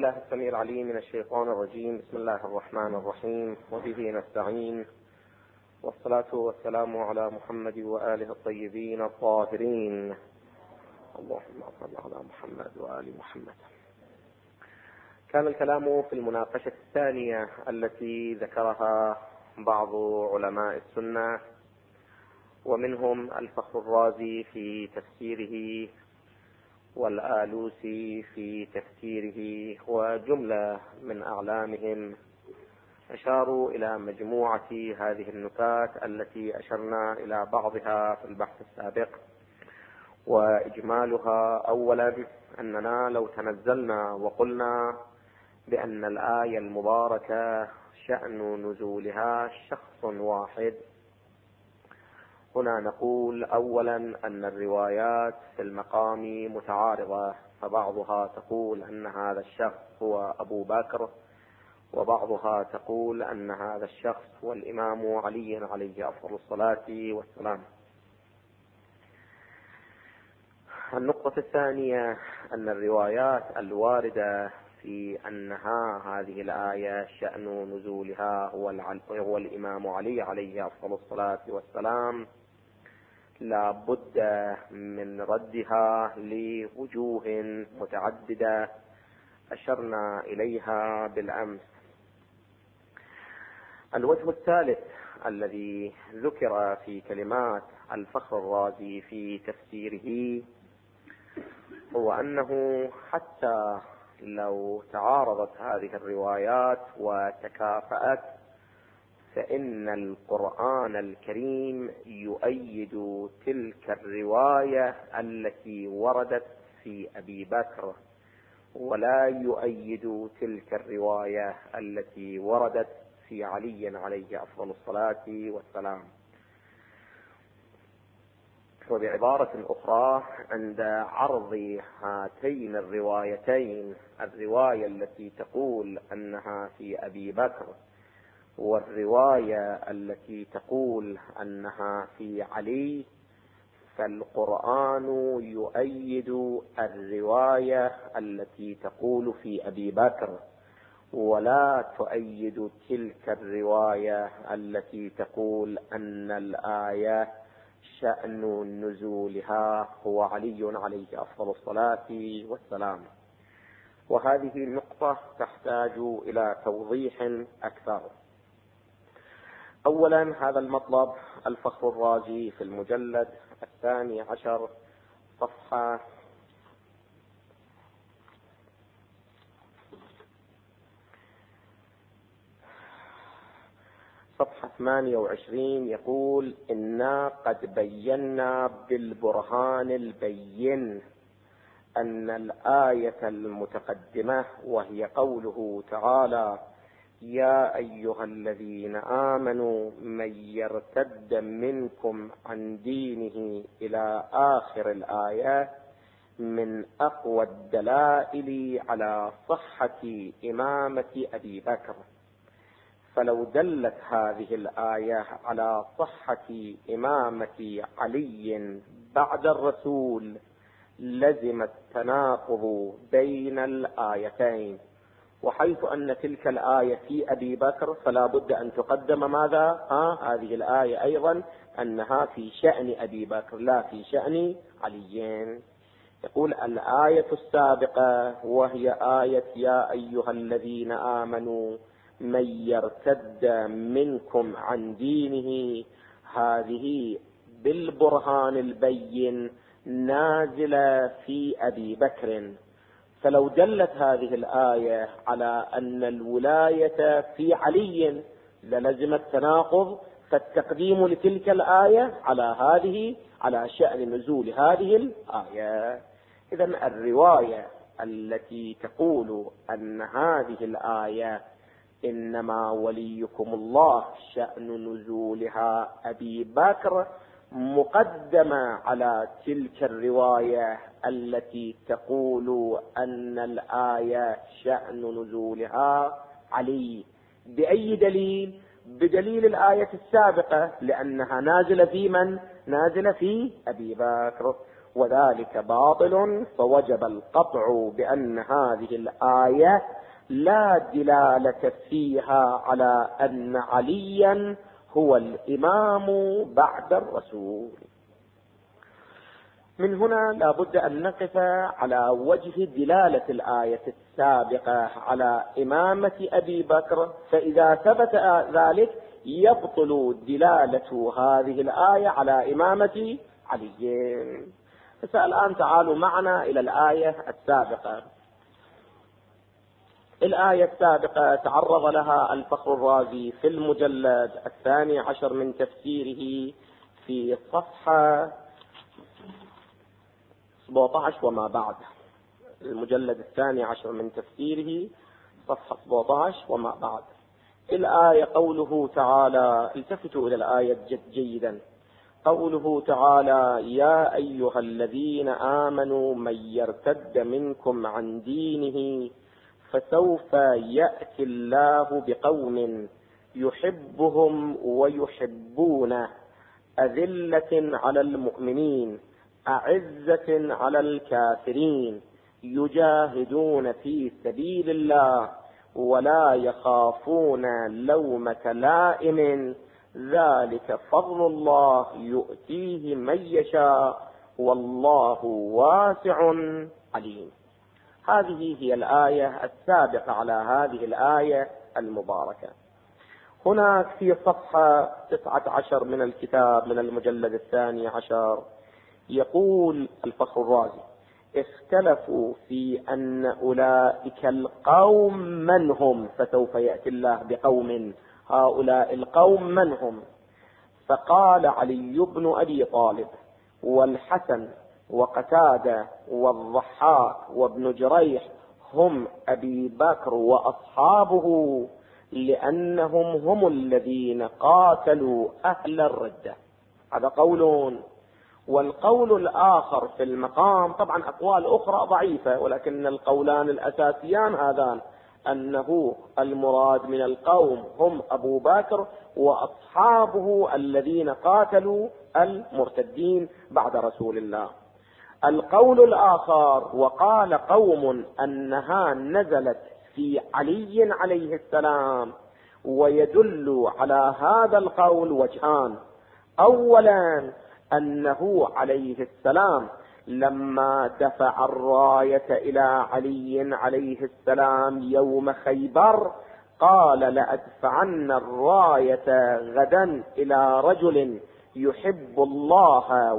بالله السميع العليم من الشيطان الرجيم. بسم الله الرحمن الرحيم، وبه نستعين، والصلاة والسلام على محمد وآله الطيبين الطاهرين. اللهم صل على محمد وآل محمد. كان الكلام في المناقشة الثانية التي ذكرها بعض علماء السنة، ومنهم الفخر الرازي في تفسيره، والآلوسي في تفسيره، وجملة من أعلامهم أشاروا إلى مجموعة هذه النكات التي أشرنا إلى بعضها في البحث السابق. وإجمالها: أولا، أننا لو تنزلنا وقلنا بأن الآية المباركة شأن نزولها شخص واحد، هنا نقول أولا أن الروايات في المقام متعارضة، فبعضها تقول أن هذا الشخص هو أبو بكر، وبعضها تقول أن هذا الشخص هو الإمام علي عليه أفضل الصلاة والسلام. النقطة الثانية أن الروايات الواردة في أنها هذه الآية شأن نزولها هو الإمام علي عليه أفضل الصلاة والسلام لا بد من ردها لوجوه متعددة أشرنا إليها بالأمس. الوجه الثالث الذي ذكر في كلمات الفخر الرازي في تفسيره هو أنه حتى لو تعارضت هذه الروايات وتكافأت، فإن القرآن الكريم يؤيد تلك الرواية التي وردت في أبي بكر، ولا يؤيد تلك الرواية التي وردت في علي عليه أفضل الصلاة والسلام. وبعبارة أخرى، عند عرض هاتين الروايتين، الرواية التي تقول أنها في أبي بكر والرواية التي تقول أنها في علي، فالقرآن يؤيد الرواية التي تقول في أبي بكر، ولا تؤيد تلك الرواية التي تقول أن الآية شأن نزولها هو علي عليه أفضل الصلاة والسلام. وهذه النقطة تحتاج إلى توضيح أكثر. أولا، هذا المطلب الفخر الرازي في المجلد 12 صفحة 28 يقول: إنا قد بينا بالبرهان البين أن الآية المتقدمة، وهي قوله تعالى: يا أيها الذين آمنوا من يرتد منكم عن دينه إلى آخر الآية، من أقوى الدلائل على صحة إمامة أبي بكر. فلو دلت هذه الآية على صحة إمامة علي بعد الرسول لزم التناقض بين الآيتين، وحيث أن تلك الآية في أبي بكر فلا بد أن تقدم ماذا؟ هذه الآية أيضا أنها في شأن أبي بكر لا في شأن علي. يقول: الآية السابقة وهي آية يا أيها الذين آمنوا من يرتد منكم عن دينه، هذه بالبرهان البين نازلة في أبي بكر. فلو دلت هذه الآية على أن الولاية في علي للزم التناقض، فالتقديم لتلك الآية على شأن نزول هذه الآية. إذن الرواية التي تقول أن هذه الآية إنما وليكم الله شأن نزولها أبي بكر مقدمة على تلك الرواية التي تقول أن الآية شأن نزولها علي. بأي دليل؟ بدليل الآية السابقة، لأنها نازلة في من؟ نازلة في أبي بكر. وذلك باطل، فوجب القطع بأن هذه الآية لا دلالة فيها على أن عليا هو الإمام بعد الرسول. من هنا لا بد أن نقف على وجه دلالة الآية السابقة على إمامة أبي بكر، فإذا ثبت ذلك يبطل دلالة هذه الآية على إمامة علي. فالآن تعالوا معنا إلى الآية السابقة. الآية السابقة تعرض لها الفخر الرازي في المجلد 12 من تفسيره في صفحة 17 وما بعد. المجلد 12 من تفسيره صفحة 17 وما بعد. الآية قوله تعالى، التفتوا إلى الآية جيدا، قوله تعالى: يا أيها الذين آمنوا من يرتد منكم عن دينه فسوف يأتي الله بقوم يحبهم ويحبونه أذلة على المؤمنين أعزة على الكافرين يجاهدون في سبيل الله ولا يخافون لومة لائم ذلك فضل الله يؤتيه من يشاء والله واسع عليم. هذه هي الآية السابقة على هذه الآية المباركة. هناك في صفحة 19 من الكتاب من المجلد 12 يقول الفخر الرازي: اختلفوا في أن أولئك القوم من هم، فسوف يأتي الله بقوم، هؤلاء القوم من هم؟ فقال علي بن أبي طالب والحسن وقتادة والضحاك وابن جريح هم أبي بكر وأصحابه، لأنهم هم الذين قاتلوا أهل الردة. هذا قول. والقول الآخر في المقام، طبعا أقوال أخرى ضعيفة، ولكن القولان الأساسيان هذان، أنه المراد من القوم هم أبو بكر وأصحابه الذين قاتلوا المرتدين بعد رسول الله. القول الآخر وقال قوم أنها نزلت في علي عليه السلام، ويدل على هذا القول وجهان: أولا أنه عليه السلام لما دفع الراية إلى علي عليه السلام يوم خيبر قال: لأدفعن الراية غدا إلى رجل يحب الله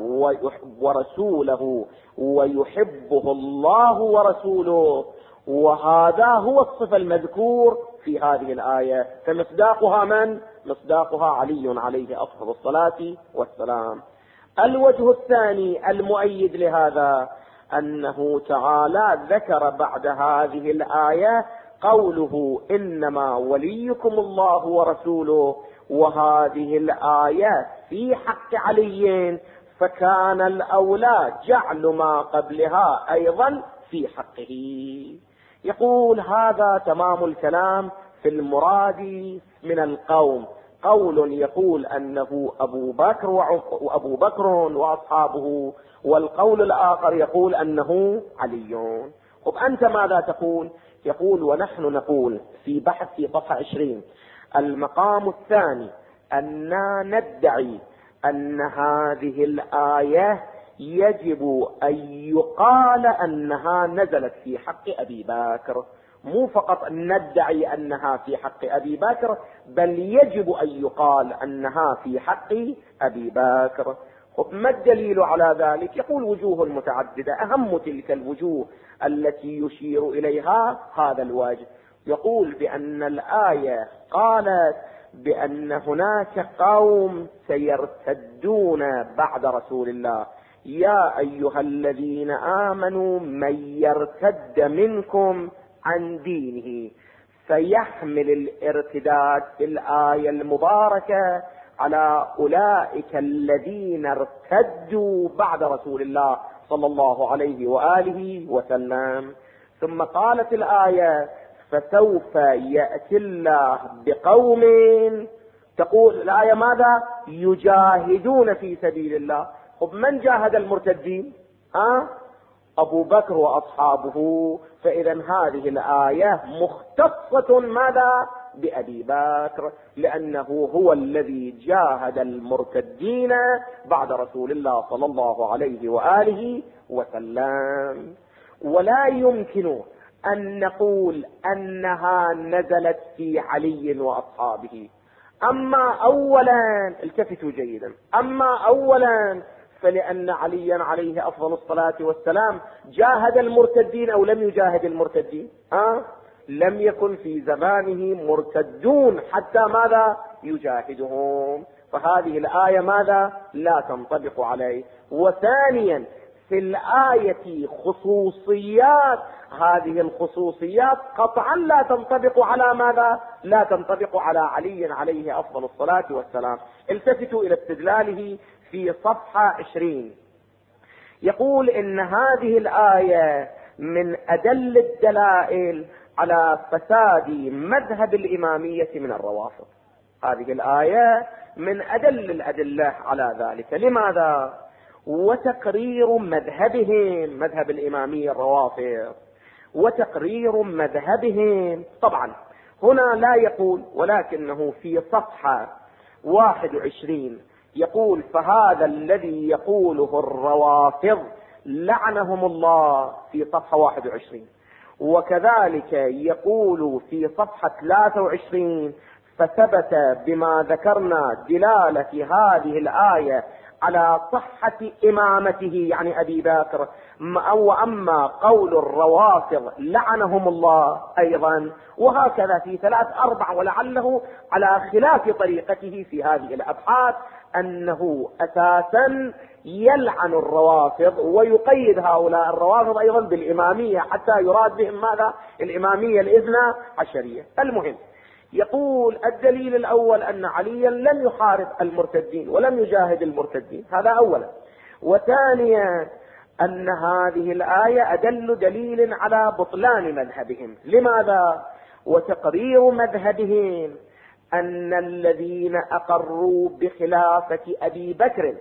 ورسوله ويحبه الله ورسوله، وهذا هو الصفة المذكور في هذه الآية، فمصداقها من؟ مصداقها علي عليه أفضل الصلاة والسلام. الوجه الثاني المؤيد لهذا أنه تعالى ذكر بعد هذه الآية قوله: إنما وليكم الله ورسوله، وهذه الآية في حق علي، فكان الأولى جعل ما قبلها أيضا في حقه. يقول هذا تمام الكلام في المراد من القوم. قول يقول أنه أبو بكر وأصحابه، والقول الآخر يقول أنه علي. طب أنت ماذا تقول؟ يقول: ونحن نقول في بحث في صفحة 20: المقام الثاني أننا ندعي أن هذه الآية يجب أن يقال أنها نزلت في حق أبي بكر، مو فقط ندعي أنها في حق أبي بكر، بل يجب أن يقال أنها في حق أبي بكر. ما الدليل على ذلك؟ يقول: وجوه متعددة، أهم تلك الوجوه التي يشير إليها هذا الوجه. يقول بأن الآية قالت بأن هناك قوم سيرتدون بعد رسول الله: يا أيها الذين آمنوا من يرتد منكم عن دينه، فيحمل الارتداد في الآية المباركة على أولئك الذين ارتدوا بعد رسول الله صلى الله عليه وآله وسلم. ثم قالت الآية: فسوف يأتي الله بقوم، تقول الآية ماذا؟ يجاهدون في سبيل الله. طب من جاهد المرتدين؟ أبو بكر وأصحابه. فإذا هذه الآية مختصة ماذا؟ بأبي بكر، لأنه هو الذي جاهد المرتدين بعد رسول الله صلى الله عليه وآله وسلم. ولا يمكن أن نقول أنها نزلت في علي وأصحابه. أما أولا، التفتوا جيدا، أما أولا فلأن عليا عليه أفضل الصلاة والسلام جاهد المرتدين أو لم يجاهد المرتدين؟ لم يكن في زمانه مرتدون حتى ماذا؟ يجاهدهم. فهذه الآية ماذا؟ لا تنطبق عليه. وثانيا في الآية خصوصيات، هذه الخصوصيات قطعا لا تنطبق على ماذا؟ لا تنطبق على علي عليه أفضل الصلاة والسلام. التفتوا إلى استدلاله في صفحة 20. يقول إن هذه الآية من أدل الدلائل على فساد مذهب الإمامية من الروافض. هذه الآية من أدل الأدلة على ذلك. لماذا؟ وتقرير مذهبهم، مذهب الإمامية الروافض، وتقرير مذهبهم. طبعا هنا لا يقول، ولكنه في صفحة 21 يقول: فهذا الذي يقوله الروافض لعنهم الله، في صفحة 21. وكذلك يقول في صفحة 23: فثبت بما ذكرنا دلالة هذه الآية على صحة إمامته، يعني أبي بكر. وأما قول الروافض لعنهم الله أيضا. وهكذا في 3-4، ولعله على خلاف طريقته في هذه الأبحاث، أنه أساسا يلعن الروافض ويقيد هؤلاء الروافض أيضا بالإمامية، حتى يراد بهم ماذا؟ الإمامية الإثنى عشرية. المهم، يقول الدليل الأول أن عليا لم يحارب المرتدين ولم يجاهد المرتدين، هذا أولا. وثانيا أن هذه الآية أدل دليل على بطلان مذهبهم. لماذا؟ وتقرير مذهبهم أن الذين أقروا بخلافة أبي بكر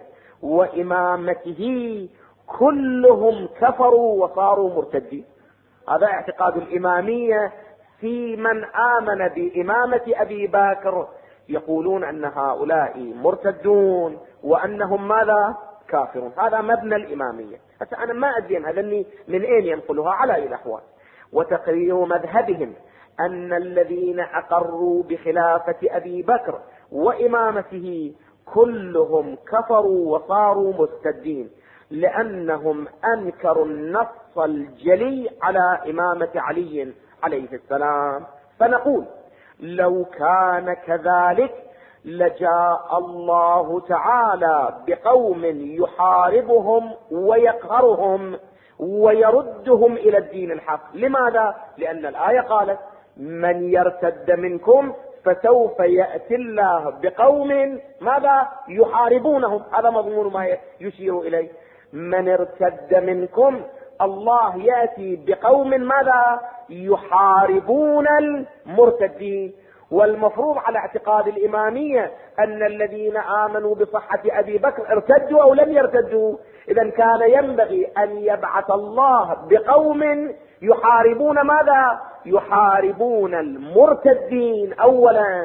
وإمامته كلهم كفروا وصاروا مرتدين. هذا اعتقاد الإمامية في من آمن بإمامة أبي بكر، يقولون أن هؤلاء مرتدون وأنهم ماذا؟ كافرون. هذا مبنى الإمامية. أنا ما أدري هذا من أين ينقلها على أي الأحوال. وتقرير مذهبهم أن الذين أقروا بخلافة أبي بكر وإمامته كلهم كفروا وصاروا مرتدين، لأنهم أنكروا النص الجلي على إمامة علي عليه السلام. فنقول لو كان كذلك لجاء الله تعالى بقوم يحاربهم ويقهرهم ويردهم إلى الدين الحق. لماذا؟ لأن الآية قالت: من يرتد منكم فسوف يأتي الله بقوم ماذا؟ يحاربونهم. هذا مضمون ما يشير إليه. من ارتد منكم، الله يأتي بقوم ماذا؟ يحاربون المرتدين. والمفروض على اعتقاد الإمامية أن الذين آمنوا بصحة أبي بكر ارتدوا أو لم يرتدوا. إذن كان ينبغي أن يبعث الله بقوم يحاربون ماذا؟ يحاربون المرتدين أولا،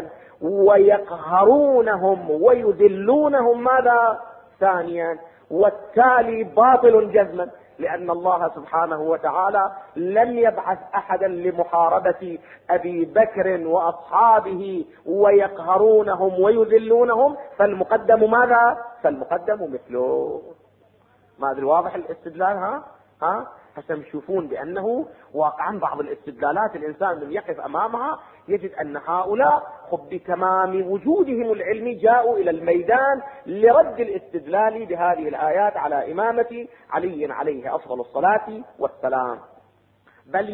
ويقهرونهم ويذلونهم ماذا؟ ثانيا. والتالي باطل جزما، لأن الله سبحانه وتعالى لم يبعث أحدا لمحاربة أبي بكر وأصحابه ويقهرونهم ويذلونهم. فالمقدم ماذا؟ فالمقدم مثله. ما أدري واضح الاستدلال؟ حسن يشوفون بأنه واقعا بعض الاستدلالات الإنسان من يقف أمامها يجد أن هؤلاء بتمام وجودهم العلمي جاءوا إلى الميدان لرد الاستدلال بهذه الآيات على إمامة علي عليه أفضل الصلاة والسلام. بل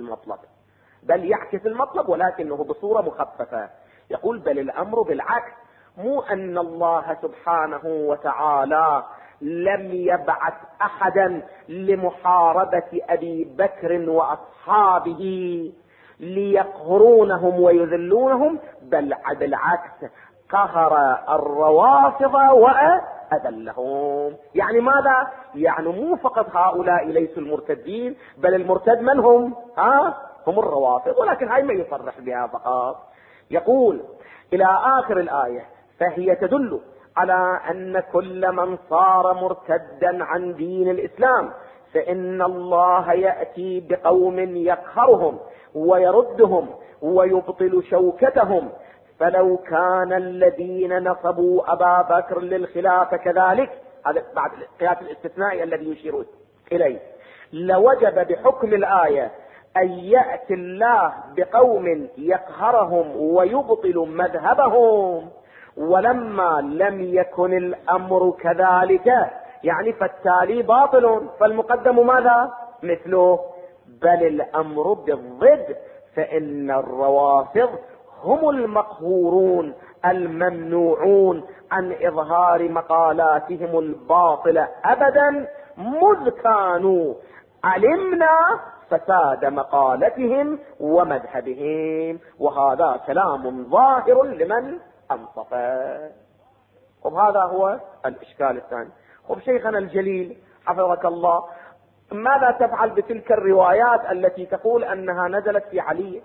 يعكس المطلب ولكنه بصورة مخففة. يقول: بل الأمر بالعكس، مو أن الله سبحانه وتعالى لم يبعث أحدا لمحاربة أبي بكر وأصحابه ليقهرونهم ويذلونهم، بل بالعكس قهر الروافض أذلهم. يعني ماذا؟ يعني مو فقط هؤلاء ليسوا المرتدين، بل المرتد من هم؟ هم الروافض، ولكن هاي ما يصرح بها فقط. يقول إلى آخر الآية: فهي تدل على أن كل من صار مرتدا عن دين الإسلام فإن الله يأتي بقوم يقهرهم ويردهم ويبطل شوكتهم. فلو كان الذين نصبوا أبا بكر للخلافة كذلك، هذا بعد القياس الاستثنائي الذي يشير إليه، لوجب بحكم الآية أن يأتي الله بقوم يقهرهم ويبطل مذهبهم. ولما لم يكن الأمر كذلك، يعني فالتالي باطل، فالمقدم ماذا؟ مثله. بل الأمر بالضد، فإن الروافض هم المقهورون الممنوعون عن إظهار مقالاتهم الباطلة أبدا، مذ كانوا علمنا فساد مقالتهم ومذهبهم. وهذا كلام ظاهر لمن أنصفه. وهذا هو الإشكال الثاني. شيخنا الجليل حفظك الله، ماذا تفعل بتلك الروايات التي تقول أنها نزلت في علي؟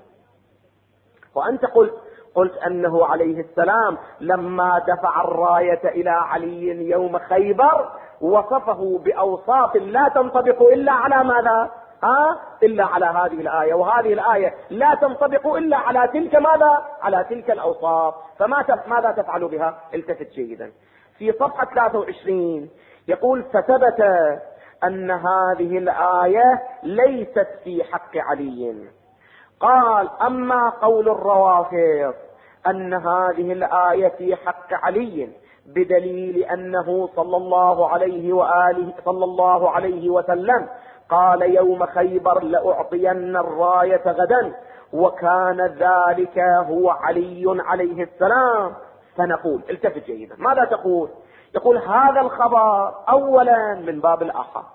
وأنت قلت أنه عليه السلام لما دفع الراية إلى علي يوم خيبر وصفه بأوصاف لا تنطبق إلا على ماذا؟ إلا على هذه الآية، وهذه الآية لا تنطبق إلا على تلك ماذا؟ على تلك الأوصاف. ماذا تفعل بها؟ التفت جيدا. في صفحة 23 يقول: فثبت أن هذه الآية ليست في حق علي. قال: أما قول الروافض أن هذه الآية في حق علي بدليل أنه صلى الله عليه وسلم قال يوم خيبر: لأعطين الراية غدا، وكان ذلك هو علي عليه السلام. فنقول: التفت جيدا، ماذا تقول؟ يقول: هذا الخبر أولا من باب الآحاد.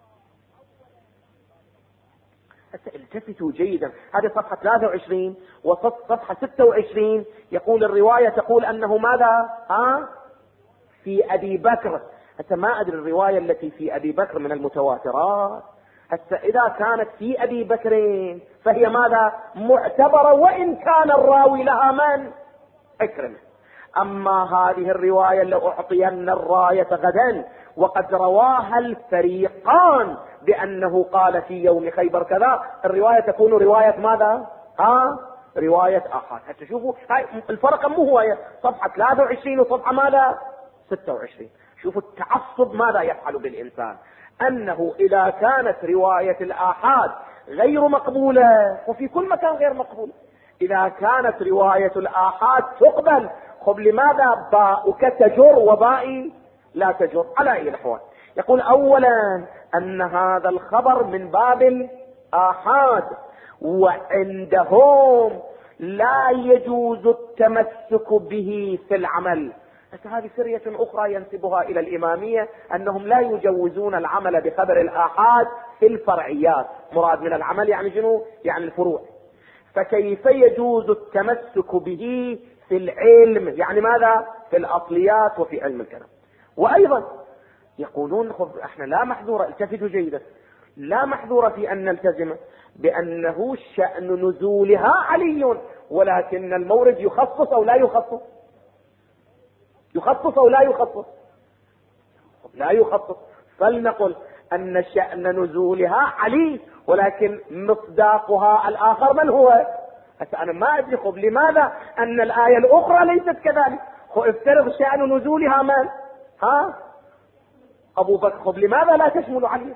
التفتوا جيدا، هذه صفحة 23 وصفحة 26. يقول الرواية تقول أنه ماذا؟ في أبي بكر. ما أدري الرواية التي في أبي بكر من المتواترات. إذا كانت في أبي بكر فهي ماذا؟ معتبرة، وإن كان الراوي لها من؟ عكرمة. أما هذه الرواية: لأعطين الراية غدا، وقد رواها الفريقان بأنه قال في يوم خيبر كذا، الرواية تكون رواية ماذا؟ رواية آحاد. حتى شوفوا الفرق مو هو صفحة 23 وصفحة ماذا؟ 26. شوفوا التعصب ماذا يفعل بالإنسان. أنه إذا كانت رواية الآحاد غير مقبولة، وفي كل مكان غير مقبولة، إذا كانت رواية الآحاد تقبل، لماذا باؤك تجر وبائي لا تجر؟ على أي الأحوال. يقول: أولا أن هذا الخبر من باب الآحاد، وعندهم لا يجوز التمسك به في العمل. هذه سرية أخرى ينسبها إلى الإمامية، أنهم لا يجوزون العمل بخبر الآحاد في الفرعيات. مراد من العمل يعني شنو؟ يعني الفروع. فكيف يجوز التمسك به في العلم؟ يعني ماذا؟ في الأصليات وفي علم الكلام. وأيضا يقولون: احنا لا محذورة، التفتوا جيدا، لا محذورة في أن نلتزم بأنه شأن نزولها علي، ولكن المورد يخصص أو لا يخصص؟ يخصص أو لا يخصص؟ لا يخصص. فلنقل أن شأن نزولها علي، ولكن مصداقها الآخر من هو؟ أنا ما أدري لماذا أن الآية الأخرى ليست كذلك. افترض شأن نزولها من؟ أبو بكر، لماذا لا تشمل علي؟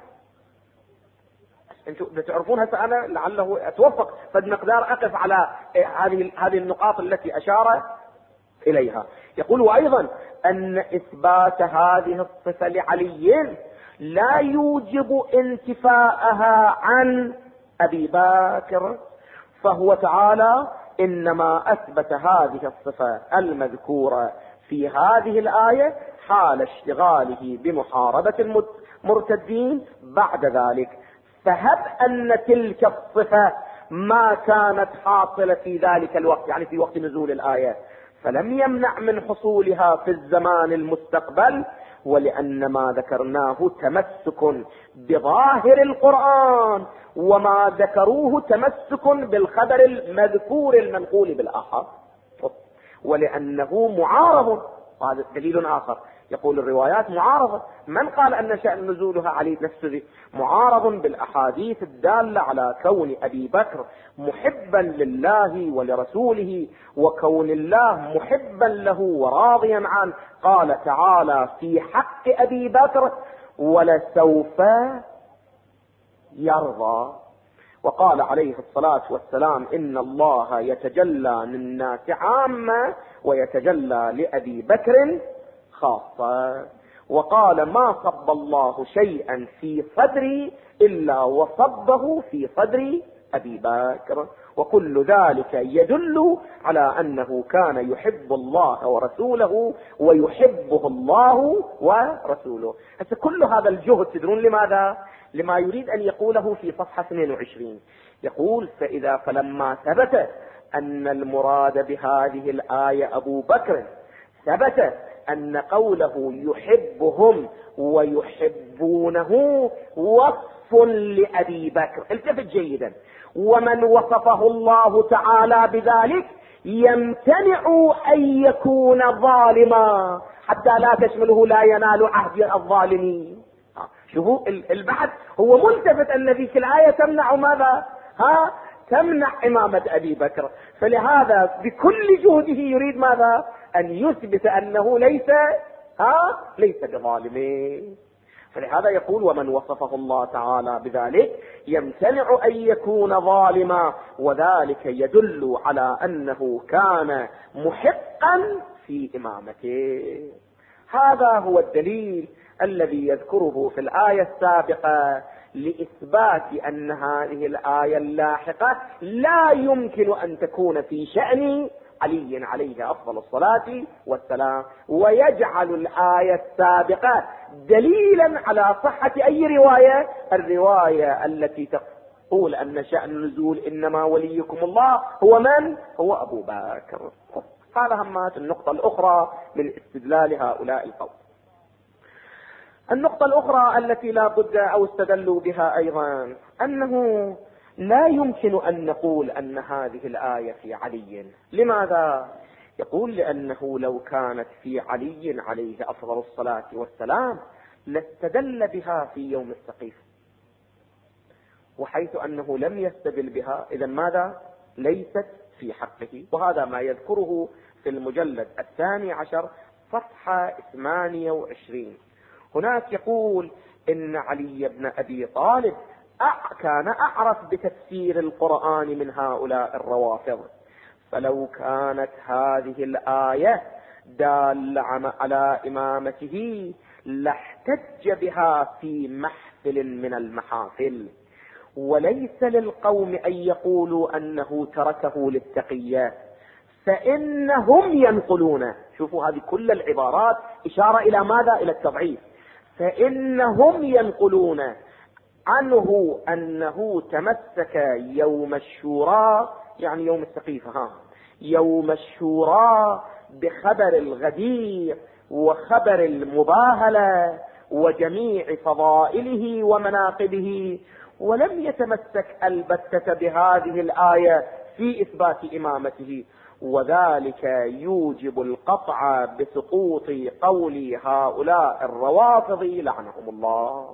انتم بتعرفون هسه انا لعله اتوفق فد مقدار اقف على هذه النقاط التي اشار اليها. يقول: وايضا ان اثبات هذه الصفة لعلي لا يوجب انتفاءها عن ابي بكر، فهو تعالى انما اثبت هذه الصفة المذكورة في هذه الآية حال اشتغاله بمحاربة المرتدين بعد ذلك. فهب أن تلك الصفة ما كانت حاصلة في ذلك الوقت، يعني في وقت نزول الآية، فلم يمنع من حصولها في الزمان المستقبل، ولأن ما ذكرناه تمسك بظاهر القرآن، وما ذكروه تمسك بالخبر المذكور المنقول بالآحاد، ولأنه معارض. هذا دليل آخر، يقول الروايات معارضة. من قال أن شأن نزولها علي نفسه معارض بالأحاديث الدالة على كون أبي بكر محبا لله ولرسوله، وكون الله محبا له وراضيا عنه. قال تعالى في حق أبي بكر: ولسوف يرضى. وقال عليه الصلاة والسلام: إن الله يتجلى للناس عامة ويتجلى لأبي بكر خاصة. وقال: ما صب الله شيئا في صدري إلا وصبه في صدر أبي بكر. وكل ذلك يدل على أنه كان يحب الله ورسوله ويحبه الله ورسوله. كل هذا الجهد تدرون لماذا؟ لما يريد أن يقوله في صفحة 22. يقول: فلما ثبت أن المراد بهذه الآية أبو بكر، ثبت أن قوله يحبهم ويحبونه وصف لأبي بكر. التفت جيدا: ومن وصفه الله تعالى بذلك يمتنع أن يكون ظالما حتى لا تشمله لا ينال عهد الظالمين. شوفوا البحث، هو ملتفت أن في الآية تمنع ماذا؟ تمنع إمامة أبي بكر. فلهذا بكل جهده يريد ماذا؟ أن يثبت أنه ليس بظالمين. فلهذا يقول: ومن وصفه الله تعالى بذلك يمتنع أن يكون ظالما، وذلك يدل على أنه كان محقا في إمامته. هذا هو الدليل الذي يذكره في الآية السابقة لإثبات أن هذه الآية اللاحقة لا يمكن أن تكون في شأن علي عليه أفضل الصلاة والسلام، ويجعل الآية السابقة دليلا على صحة أي رواية؟ الرواية التي تقول أن شأن النزول إنما وليكم الله هو من؟ هو أبو بكر. هذا همات النقطة الأخرى من استدلال هؤلاء القوم. النقطة الأخرى التي لا بد أو استدلوا بها أيضا أنه لا يمكن أن نقول أن هذه الآية في علي. لماذا؟ يقول: لأنه لو كانت في علي عليه أفضل الصلاة والسلام لاستدل بها في يوم السقيف، وحيث أنه لم يستدل بها إذن ماذا؟ ليست في حقه. وهذا ما يذكره في المجلد 12 صفحة 28. هناك يقول: إن علي بن أبي طالب كان أعرف بتفسير القرآن من هؤلاء الروافض، فلو كانت هذه الآية دالة على إمامته لاحتج بها في محفل من المحافل، وليس للقوم أن يقولوا أنه تركه للتقية فإنهم ينقلون. شوفوا هذه كل العبارات إشارة إلى ماذا؟ إلى التضعيف. فإنهم ينقلون عنه أنه تمسك يوم الشورى، يعني يوم السقيفة، يوم الشورى بخبر الغدير وخبر المباهلة وجميع فضائله ومناقبه، ولم يتمسك البتة بهذه الآية في إثبات إمامته، وذلك يوجب القطع بسقوط قول هؤلاء الروافض لعنهم الله.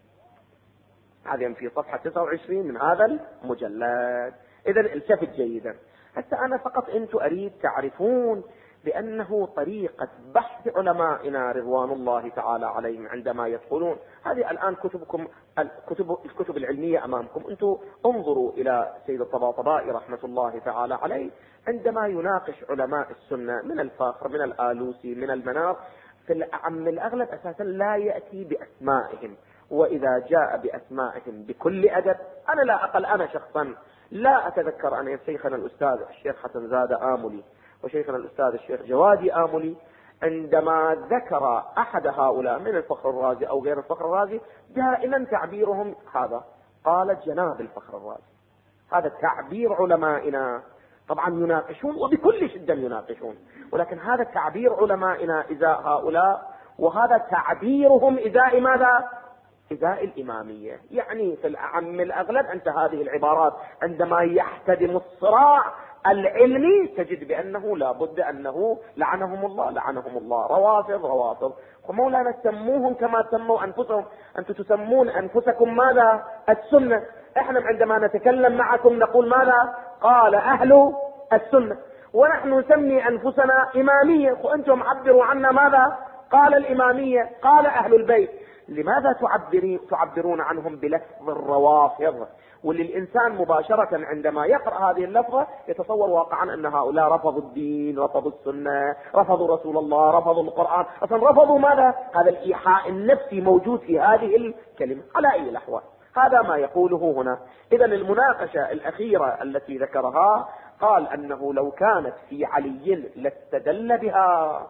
هذا في صفحة 29 من هذا المجلد. إذن التفت جيدا. حتى أنا فقط أنتم أريد تعرفون بأنه طريقة بحث علمائنا رضوان الله تعالى عليهم عندما يدخلون. هذه الآن كتبكم، الكتب العلمية أمامكم. أنتم انظروا إلى سيد الطباطبائي رحمة الله تعالى عليه عندما يناقش علماء السنة من الفاخر من الآلوسي من المنار، في الأغلب أساسا لا يأتي بأسمائهم، وإذا جاء بأسمائهم بكل أدب. أنا لا أقل، أنا شخصا لا أتذكر أن شيخنا الأستاذ الشيخ حسن زاد آملي وشيخنا الأستاذ الشيخ جوادي آملي عندما ذكر أحد هؤلاء من الفخر الرازي أو غير الفخر الرازي دائما تعبيرهم هذا، قال جناب الفخر الرازي. هذا تعبير علمائنا. طبعا يناقشون وبكل شدة يناقشون، ولكن هذا تعبير علمائنا إزاء هؤلاء، وهذا تعبيرهم إزاء ماذا؟ إزاء الإمامية. يعني في الأعم الأغلب أنت هذه العبارات عندما يحتدم الصراع العلمي تجد بأنه لا بد أنه لعنهم الله روافض. ومولانا سموهم كما سموا أنفسهم. أنتم تسمون أنفسكم ماذا؟ السنة. احنا عندما نتكلم معكم نقول ماذا؟ قال أهل السنة. ونحن نسمي أنفسنا إمامية، وأنتم عبروا عنا ماذا؟ قال الإمامية، قال أهل البيت. لماذا تعبرون عنهم بلفظ الروافض؟ وللإنسان مباشرة عندما يقرأ هذه اللفظة يتصور واقعا أن هؤلاء رفضوا الدين، رفضوا السنة، رفضوا رسول الله، رفضوا القرآن. أصلا رفضوا ماذا؟ هذا الإيحاء النفسي موجود في هذه الكلمة على أي الأحوال. هذا ما يقوله هنا. إذا المناقشة الأخيرة التي ذكرها قال أنه لو كانت في علي لاستدل بها،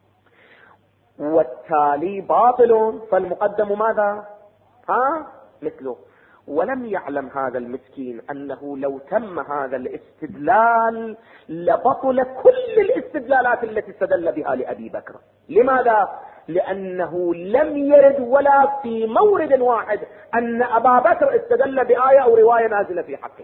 والتالي باطل، فالمقدم ماذا؟ مثله. ولم يعلم هذا المسكين أنه لو تم هذا الاستدلال لبطل كل الاستدلالات التي استدل بها لأبي بكر. لماذا؟ لأنه لم يرد ولا في مورد واحد أن أبا بكر استدل بآية أو رواية نازلة في حقه.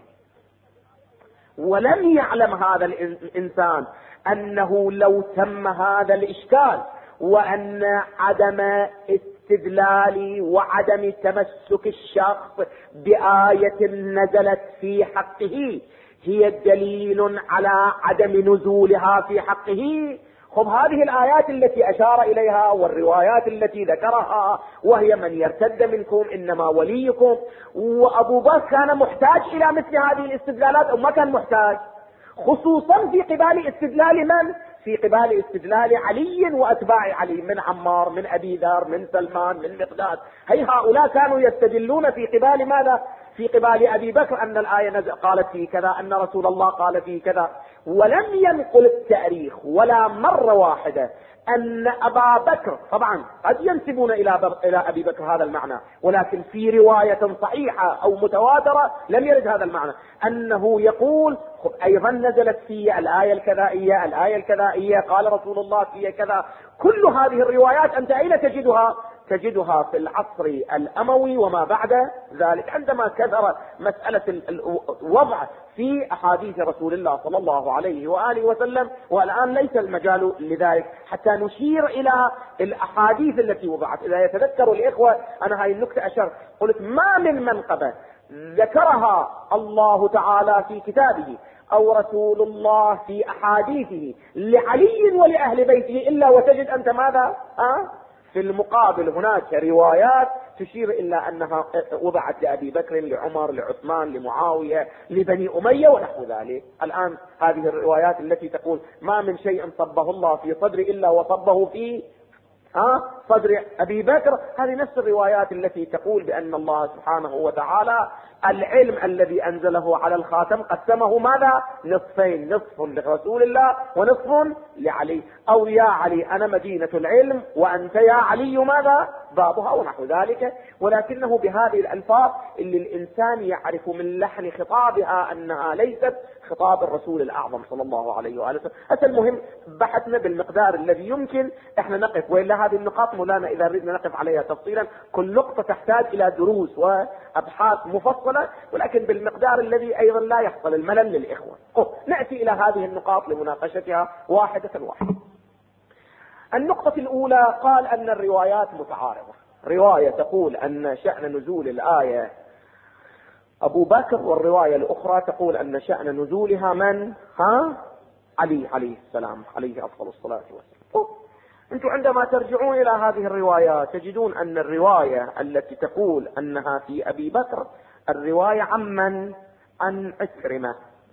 ولم يعلم هذا الإنسان أنه لو تم هذا الإشكال وأن عدم استدلال وعدم تمسك الشخص بآية نزلت في حقه هي دليل على عدم نزولها في حقه. خب هذه الآيات التي أشار إليها والروايات التي ذكرها وهي من يرتد منكم إنما وليكم، وأبو بكر كان محتاج إلى مثل هذه الاستدلالات أو ما كان محتاج؟ خصوصا في قبال استدلال من؟ في قبال استدلال علي وأتباع علي من عمار، من أبي ذر، من سلمان، من مقداد. هي هؤلاء كانوا يستدلون في قبال ماذا؟ في قبال أبي بكر أن الآية قالت فيه كذا، أن رسول الله قال فيه كذا. ولم ينقل التاريخ ولا مرة واحدة أن أبا بكر، طبعا قد ينسبون إلى أبي بكر هذا المعنى، ولكن في رواية صحيحة أو متواترة لم يرد هذا المعنى، أنه يقول أيضا نزلت في الآية الكذائية، الآية الكذائية قال رسول الله فيها كذا. كل هذه الروايات أنت أين تجدها؟ تجدها في العصر الأموي وما بعد ذلك، عندما كثر مسألة الوضع في أحاديث رسول الله صلى الله عليه وآله وسلم. والآن ليس المجال لذلك حتى نشير إلى الأحاديث التي وضعت. إذا يتذكر الإخوة أنا هاي النكتة أشرت، قلت ما من منقبة ذكرها الله تعالى في كتابه أو رسول الله في أحاديثه لعلي ولأهل بيته إلا وتجد أنت ماذا؟ في المقابل هناك روايات تشير إلى أنها وضعت لأبي بكر، لعمر، لعثمان، لمعاوية، لبني أمية ونحو ذلك. الآن هذه الروايات التي تقول ما من شيء صبه الله في صدري إلا وصبه في صدر أبي بكر، هذه نفس الروايات التي تقول بأن الله سبحانه وتعالى العلم الذي أنزله على الخاتم قسمه ماذا؟ نصفين، نصف لرسول الله ونصف لعلي، أو يا علي أنا مدينة العلم وأنت يا علي ماذا؟ بابها ونحو ذلك. ولكنه بهذه الألفاظ اللي الإنسان يعرف من لحن خطابها أنها ليست خطاب الرسول الأعظم صلى الله عليه وآله وسلم. هذا المهم بحثنا بالمقدار الذي يمكن احنا نقف، وإلا هذه النقاط مولانا إذا ردنا نقف عليها تفصيلا كل نقطة تحتاج إلى دروس وأبحاث مفصلة، ولكن بالمقدار الذي أيضا لا يحصل الملل للإخوة. نأتي إلى هذه النقاط لمناقشتها واحدة واحدة. النقطة الأولى قال أن الروايات متعارضة. رواية تقول أن شأن نزول الآية أبو بكر، والرواية الأخرى تقول أن شأن نزولها من؟ علي عليه السلام، عليه أفضل الصلاة والسلام. أنتم عندما ترجعون إلى هذه الروايات تجدون أن الرواية التي تقول أنها في أبي بكر الرواية عمن؟ عن عكرمة،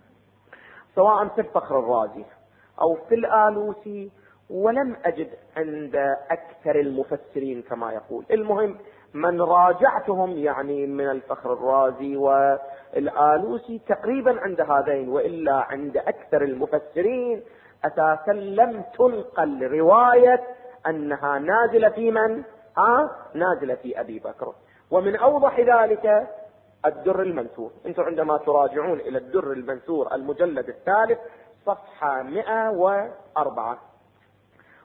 سواء في الفخر الرازي أو في الآلوسي، ولم أجد عند أكثر المفسرين كما يقول. المهم من راجعتهم يعني من الفخر الرازي والآلوسي تقريبا عند هذين، وإلا عند أكثر المفسرين أساسا لم تنقل رواية أنها نازلة في من؟ نازلة في أبي بكر. ومن أوضح ذلك الدر المنثور. أنتم عندما تراجعون إلى الدر المنثور المجلد الثالث صفحة 104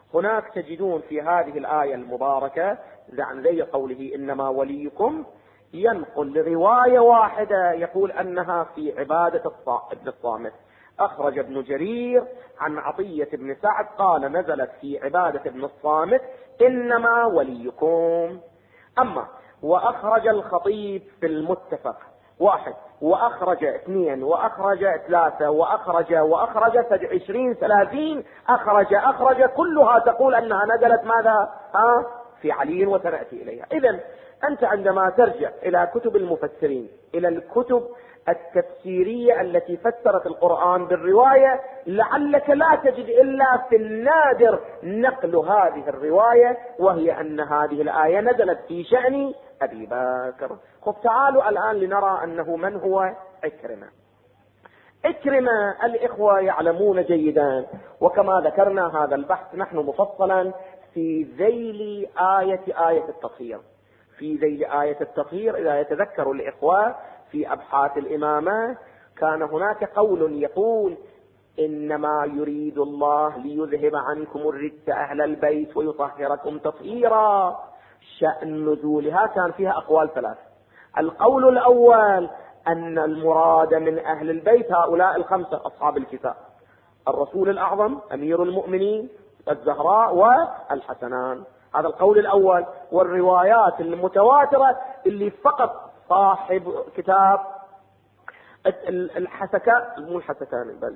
هناك تجدون في هذه الآية المباركة عن ذي قوله إنما وليكم، ينقل رواية واحدة يقول أنها في عبادة ابن الصامت. أخرج ابن جرير عن عطية بن سعد قال نزلت في عبادة ابن الصامت إنما وليكم. أما وأخرج الخطيب في المتفق 1 وأخرج 2 وأخرج 3 وأخرج 20 30 أخرج كلها تقول أنها نزلت ماذا؟ في علي، وسنأتي إليها. إذن أنت عندما ترجع إلى كتب المفسرين، إلى الكتب التفسيرية التي فسرت القرآن بالرواية، لعلك لا تجد إلا في النادر نقل هذه الرواية، وهي أن هذه الآية نزلت في شأن أبي بكر. تعالوا الآن لنرى أنه من هو عكرمة. عكرمة الإخوة يعلمون جيدا، وكما ذكرنا هذا البحث نحن مفصلا في ذيل آية التطهير. في ذيل آية التطهير إذا يتذكر الإخوة في أبحاث الإمامة كان هناك قول يقول إنما يريد الله ليذهب عنكم الرجس أهل البيت ويطهركم تطهيرا. شأن نزولها كان فيها أقوال 3. القول الأول أن المراد من أهل البيت هؤلاء 5 أصحاب الكتاب: الرسول الأعظم، أمير المؤمنين، الزهراء، والحسنان. هذا القول الأول. والروايات المتواترة اللي فقط صاحب كتاب الحسكان، مو الحسكان بل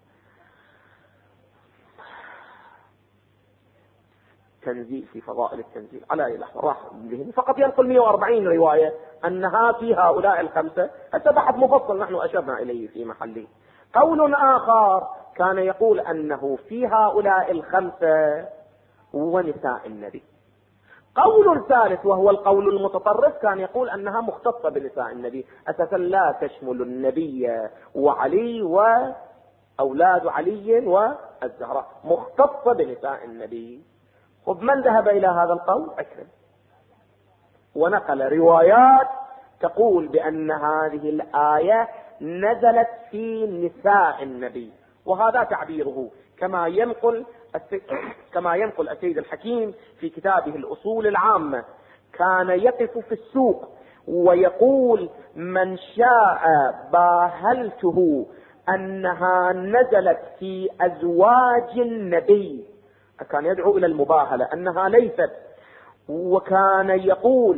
تنزيل في فضائل التنزيل على أي لحظة راح به فقط ينقل 140 رواية أنها في هؤلاء 5. حتى بحث مفصل نحن أشرنا إليه في محله. قول آخر كان يقول أنه في هؤلاء 5 ونساء النبي. قول ثالث وهو القول المتطرف كان يقول أنها مختصة بنساء النبي، أساسا لا تشمل النبي وعلي وأولاد علي والزهراء، مختصة بنساء النبي. من ذهب إلى هذا القول؟ عكرمة، ونقل روايات تقول بأن هذه الآية نزلت في نساء النبي، وهذا تعبيره كما ينقل السيد الحكيم في كتابه الأصول العامة. كان يقف في السوق ويقول من شاء باهلته أنها نزلت في أزواج النبي، كان يدعو إلى المباهلة أنها ليست. وكان يقول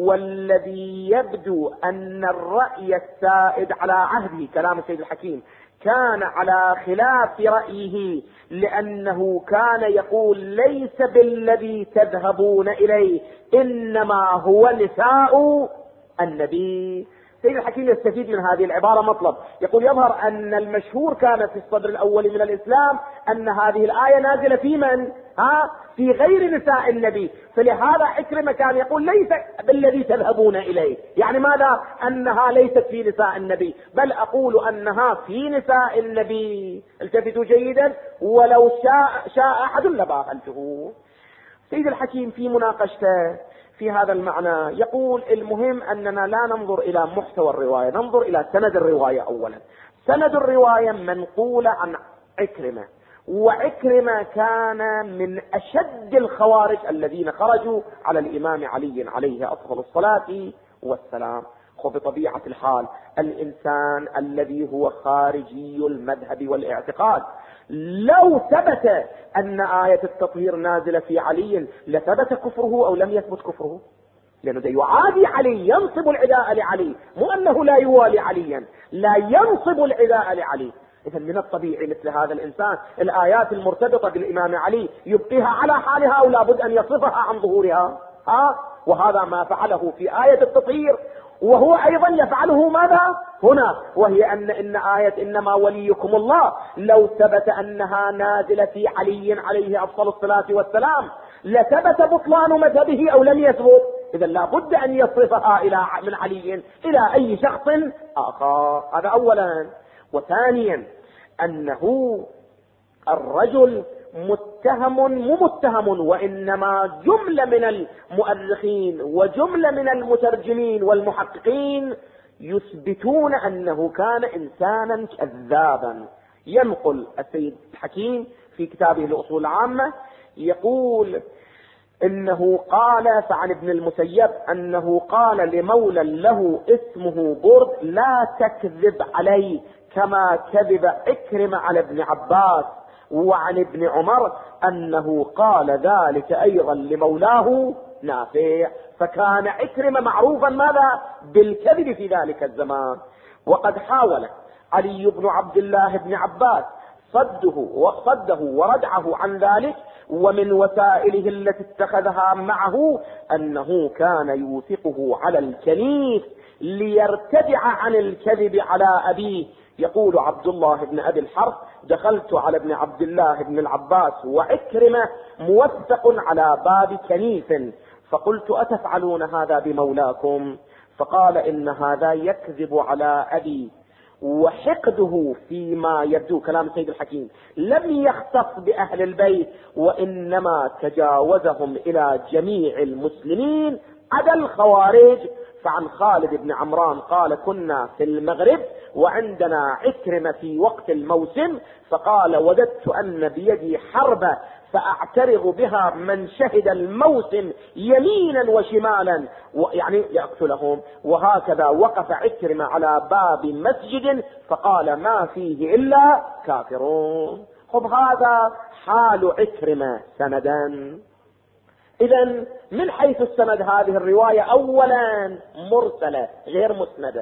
والذي يبدو أن الرأي السائد على عهده، كلام السيد الحكيم، كان على خلاف رأيه، لأنه كان يقول ليس بالذي تذهبون إليه إنما هو نساء النبي. سيد الحكيم يستفيد من هذه العبارة مطلب، يقول يظهر أن المشهور كان في الصدر الأول من الإسلام أن هذه الآية نازلة في من؟ في غير نساء النبي، فلهذا عكرمة كان يقول ليس بالذي تذهبون إليه، يعني ماذا؟ أنها ليست في نساء النبي، بل أقول أنها في نساء النبي. التفتوا جيدا، ولو شاء أحد لباهلته. سيد الحكيم في مناقشته في هذا المعنى يقول المهم أننا لا ننظر إلى محتوى الرواية، ننظر إلى سند الرواية أولا. سند الرواية منقولة عن عكرمة، وعكرمة كان من أشد الخوارج الذين خرجوا على الإمام علي عليه أفضل الصلاة والسلام. بطبيعة الحال الإنسان الذي هو خارجي المذهب والاعتقاد لو ثبت أن آية التطهير نازلة في علي لثبت كفره أو لم يثبت كفره، لأنه يعادي علي، ينصب العداء لعلي، مو أنه لا يوالي عليا، لا ينصب العداء لعلي. إذن من الطبيعي مثل هذا الإنسان الآيات المرتبطة بالإمام علي يبقيها على حالها أو لابد أن يصرفها عن ظهورها. وهذا ما فعله في آية التطهير، وهو أيضا يفعله ماذا هنا، وهي إن آية إنما وليكم الله لو ثبت أنها نازلة في علي عليه أفضل الصلاة والسلام لثبت بطلان مذهبه أو لم يثبت. إذا لابد أن يصرفها من علي إلى أي شخص آخر. هذا أولا. وثانيا أنه الرجل مو متهم، وإنما جملة من المؤرخين وجملة من المترجمين والمحققين يثبتون أنه كان إنسانا كذابا. ينقل السيد الحكيم في كتابه الأصول العامة يقول إنه قال فعن ابن المسيب أنه قال لمولى له اسمه برد: لا تكذب علي كما كذب عكرمة على ابن عباس. وعن ابن عمر أنه قال ذلك أيضا لمولاه نافع. فكان عكرمة معروفا ماذا؟ بالكذب في ذلك الزمان. وقد حاول علي بن عبد الله بن عباس صده وردعه عن ذلك، ومن وسائله التي اتخذها معه أنه كان يوثقه على الكنيس ليرتدع عن الكذب على أبيه. يقول عبد الله بن أبي الحرث: دخلت على ابن عبد الله بن العباس وعكرمة موثق على باب كنيس، فقلت: أتفعلون هذا بمولاكم؟ فقال: إن هذا يكذب على أبي. وحقده فيما يبدو، كلام سيد الحكيم، لم يختص بأهل البيت، وإنما تجاوزهم إلى جميع المسلمين عدا الخوارج. فعن خالد بن عمران قال: كنا في المغرب وعندنا عكرمة في وقت الموسم، فقال: وددت أن بيدي حربة فأعترض بها من شهد الموسم يمينا وشمالا، يعني يقتلهم. وهكذا وقف عكرمة على باب مسجد فقال: ما فيه إلا كافرون. خب هذا حال عكرمة سندا. إذن من حيث السند هذه الرواية أولا مرسلة غير مسندة،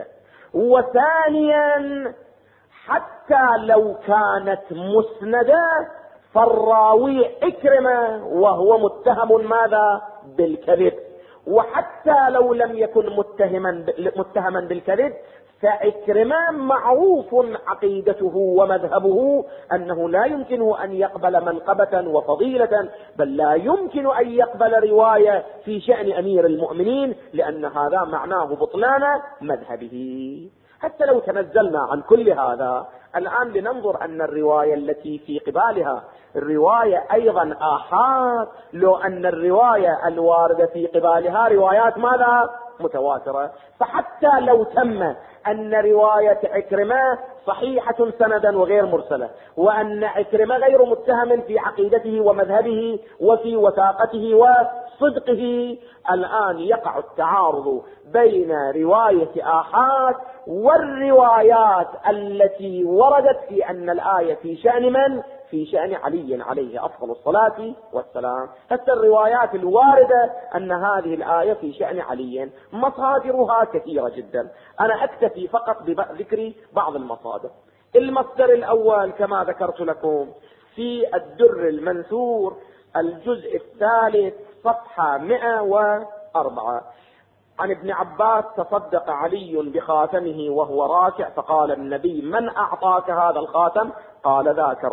وثانيا حتى لو كانت مسندة فالراوي عكرمة وهو متهم ماذا؟ بالكذب. وحتى لو لم يكن متهما بالكذب فعكرمة معروف عقيدته ومذهبه أنه لا يمكنه أن يقبل منقبة وفضيلة، بل لا يمكن أن يقبل رواية في شأن أمير المؤمنين، لأن هذا معناه بطلان مذهبه. حتى لو تنزلنا عن كل هذا الآن لننظر أن الرواية التي في قبالها الرواية أيضا آحاد، لو أن الرواية الواردة في قبالها روايات ماذا؟ متواترة. فحتى لو تم أن رواية عكرمة صحيحة سندا وغير مرسلة، وأن عكرمة غير متهم في عقيدته ومذهبه وفي وثاقته وصدقه، الآن يقع التعارض بين رواية آحاد والروايات التي وردت في أن الآية في شأن من؟ في شأن علي عليه أفضل الصلاة والسلام. حتى الروايات الواردة أن هذه الآية في شأن علي مصادرها كثيرة جدا، أنا أكتفي فقط بذكر بعض المصادر. المصدر الأول كما ذكرت لكم في الدر المنثور الجزء الثالث صفحة 104: عن ابن عباس: تصدق علي بخاتمه وهو راكع، فقال النبي: من أعطاك هذا الخاتم؟ قال: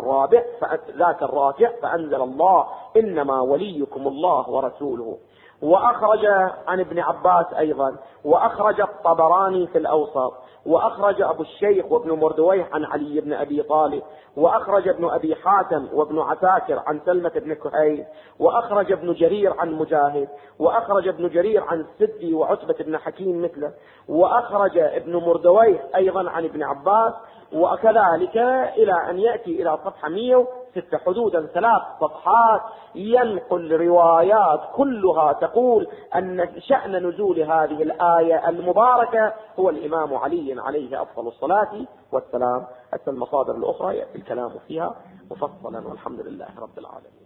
ذاك الراكع، فأنزل الله: إنما وليكم الله ورسوله. وأخرج عن ابن عباس أيضا، وأخرج الطبراني في الأوسط، وأخرج أبو الشيخ وابن مردويه عن علي بن أبي طالب، وأخرج ابن أبي حاتم وابن عساكر عن سلمة بن كهيل، وأخرج ابن جرير عن مجاهد، وأخرج ابن جرير عن السدي وعتبة بن حكيم مثله، وأخرج ابن مردويه أيضا عن ابن عباس، وكذلك إلى أن يأتي إلى صفحة 106 حدودا 3 صفحات ينقل روايات كلها تقول أن شأن نزول هذه الآية المباركة هو الإمام علي عليه أفضل الصلاة والسلام. حتى المصادر الأخرى يأتي الكلام فيها مفصلا، والحمد لله رب العالمين.